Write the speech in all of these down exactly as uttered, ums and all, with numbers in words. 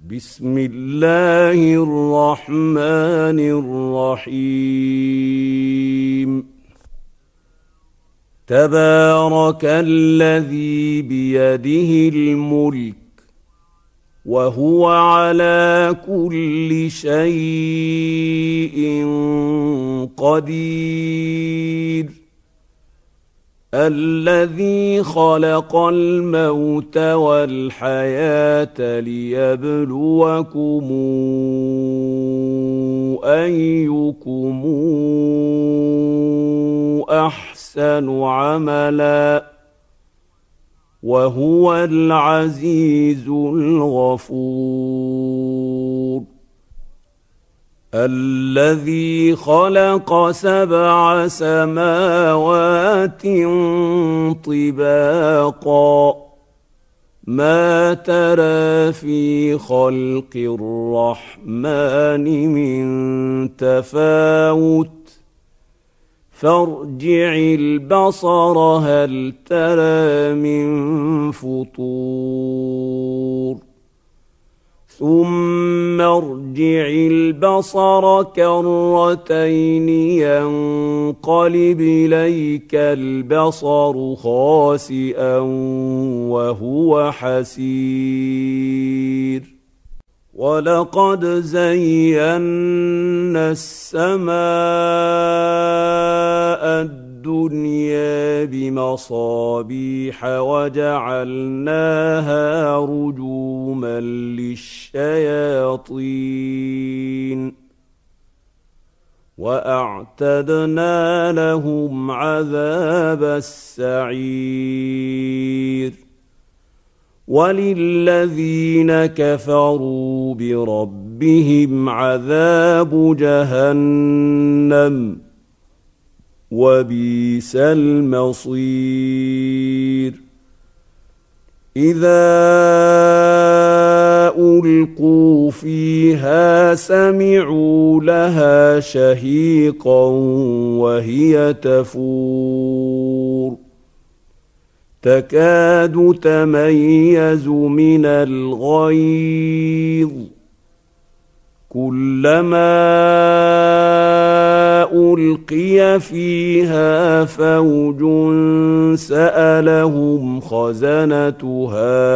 بسم الله الرحمن الرحيم تبارك الذي بيده الملك وهو على كل شيء قدير الذي خلق الموت والحياة ليبلوكم أيكم أحسن عملا وهو العزيز الغفور الذي خلق سبع سماوات طباقا ما ترى في خلق الرحمن من تفاوت فارجع البصر هل ترى من فطور ثم ارجع البصر كرتين ينقلب إليك البصر خاسئا وهو حسير ولقد زينا السماء الدنيا بمصابيح وجعلناها رجوما للشياطين وأعتدنا لهم عذاب السعير وللذين كفروا بربهم عذاب جهنم وبئس المصير إذا ألقوا فيها سمعوا لها شهيقا وهي تفور تكاد تميز من الغيظ كلما ألقي فيها فوج سألهم خزنتها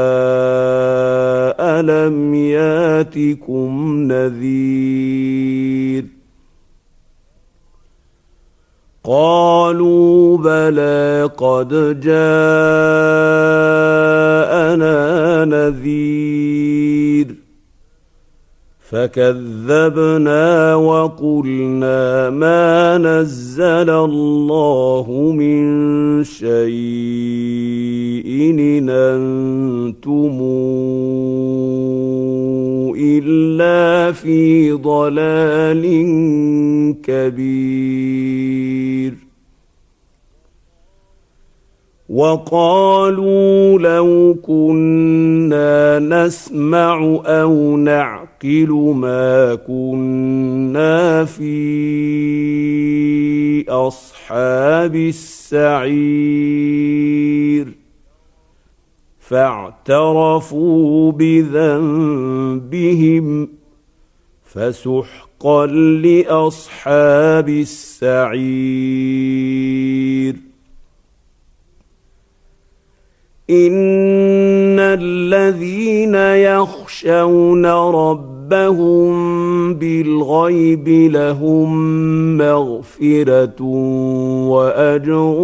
ألم ياتكم نذير قالوا بلى قد جاءنا نذير فكذبنا وقلنا ما نزل الله من شيء إن أنتم إلا في ضلال كبير وقالوا لو كنا نسمع أو نعقل ما كنا في أصحاب السعير فاعترفوا بذنبهم فسحقا لأصحاب السعير إن الذين يخشون ربهم بالغيب لهم مغفرة وأجر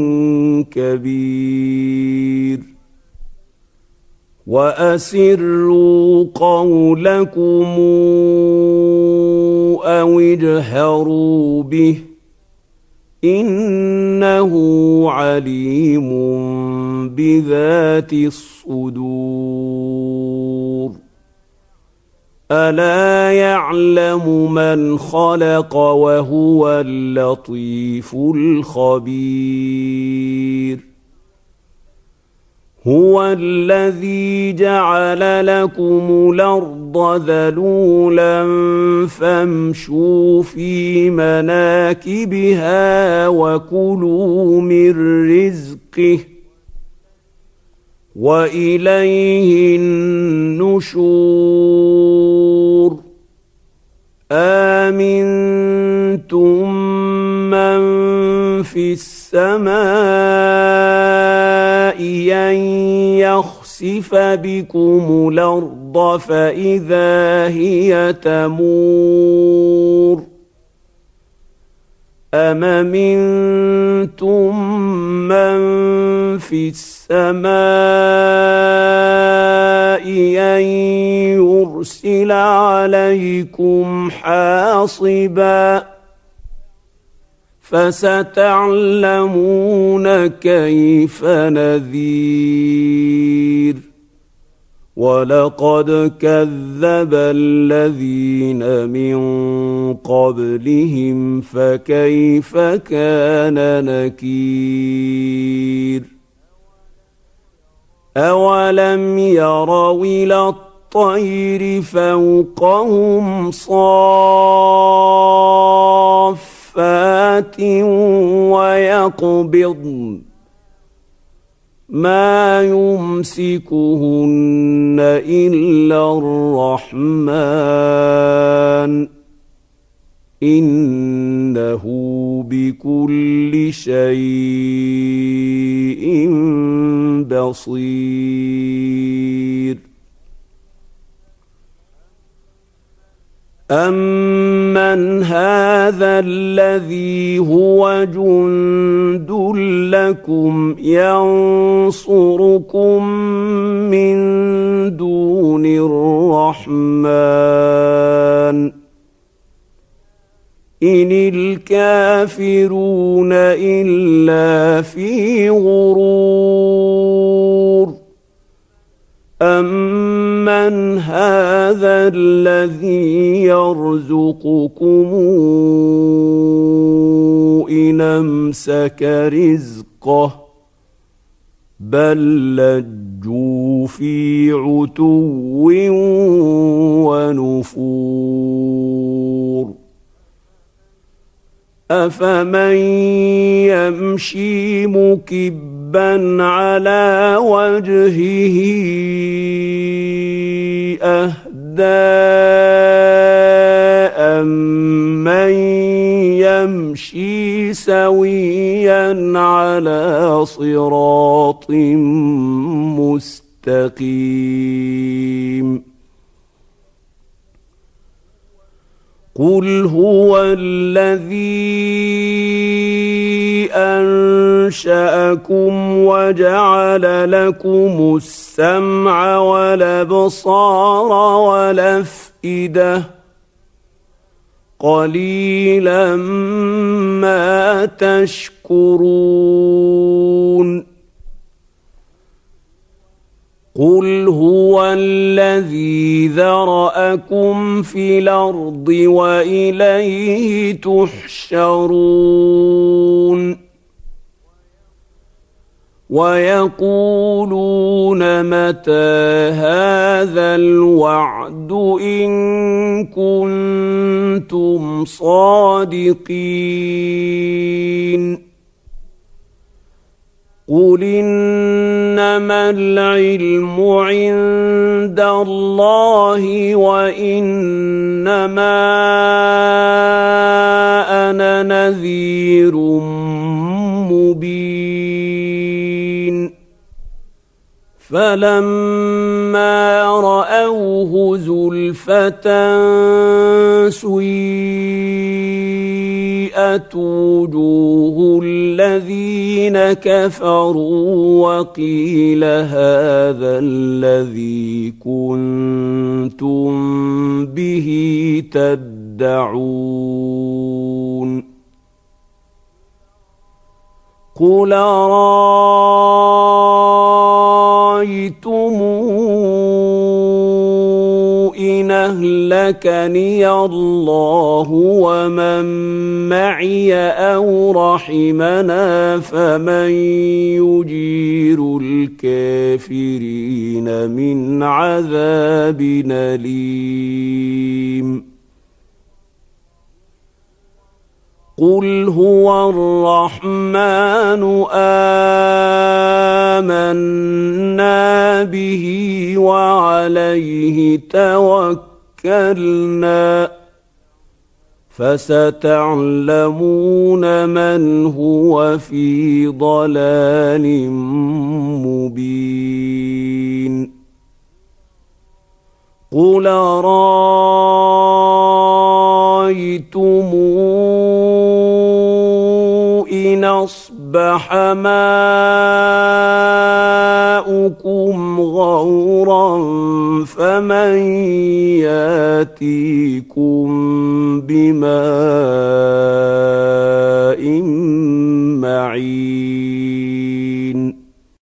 كبير وأسروا قولكم أو اجهروا به إنه عليم بذات الصدور ألا يعلم من خلق وهو اللطيف الخبير هو الذي جعل لكم الأرض ذلولا فامشوا في مناكبها وكلوا من رزقه وإليه النشور أَمِنْتُمْ مَنْ فِي السَّمَاءِ أَنْ يَخْسِفَ بِكُمُ الْأَرْضَ فَإِذَا هِيَ تَمُورُ أَمْ أَمِنْتُمْ مَنْ فِي السَّمَاءِ أَنْ يُرْسِلَ عَلَيْكُمْ حَاصِبًا فَسَتَعْلَمُونَ كَيْفَ نَذِيرِ وَلَقَدْ كَذَّبَ الَّذِينَ مِنْ قَبْلِهِمْ فَكَيْفَ كَانَ نَكِيرِ أَوَلَمْ يَرَوْا إِلَى الطَّيْرِ فَوْقَهُمْ صَافَّاتٍ وَيَقْبِضْنَ مَا يُمْسِكُهُنَّ إِلَّا الرَّحْمَنُ إِنَّهُ بِكُلِّ شَيْءٍ بَصِيرٌ أَمَّنْ هَذَا الَّذِي هُوَ جُندٌ لَّكُمْ يَنصُرُكُم مِّن دُونِ الرَّحْمَنِ إِنِ الْكَافِرُونَ إِلَّا فِي غُرُورٍ أَمَّنْ هَذَا الَّذِي يَرْزُقُكُمْ إِنْ أَمْسَكَ رِزْقَهُ بَل لَّجُّوا فِي عُتُوٍّ وَنُفُورٍ أَفَمَن يَمْشِي مُكِبًّا عَلَى وَجْهِهِ أَهْدَىٰ أَمَّن يَمْشِي سَوِيًّا عَلَى صِرَاطٍ مُّسْتَقِيمٍ قُلْ هُوَ الَّذِي أَنشَأَكُمْ وَجَعَلَ لَكُمُ السَّمْعَ وَالْأَبْصَارَ وَالْأَفْئِدَةَ قَلِيلًا مَا تَشْكُرُونَ قُلْ هُوَ الَّذِي ذَرَأَكُمْ فِي الْأَرْضِ وَإِلَيْهِ تُحْشَرُونَ وَيَقُولُونَ مَتَىٰ هَٰذَا الْوَعْدُ إِن كُنتُمْ صَادِقِينَ قُلْ إِنَّمَا الْعِلْمُ عِندَ اللَّهِ وَإِنَّمَا أَنَا نَذِيرٌ مُّبِينٌ فَلَمَّا رَأَوْهُ زُلْفَةً سُيِّئَتْ وُجُوهُ الَّذِينَ كَفَرُوا وَقِيلَ هَٰذَا الَّذِي كُنتُم بِهِ تَدَّعُونَ قُلْ أَرَأَيْتُمْ إِنْ أَهْلَكَنِيَ اللَّهُ وَمَن مَّعِيَ أَوْ رَحِمَنَا فَمَن يُجِيرُ الْكَافِرِينَ مِنْ عَذَابٍ أَلِيمٍ قل هو الرحمن آمنا به وعليه توكلنا فستعلمون من هو في ضلال مبين قل أرأيتم إن أصبح ماؤكم غورا فمن ياتيكم بماء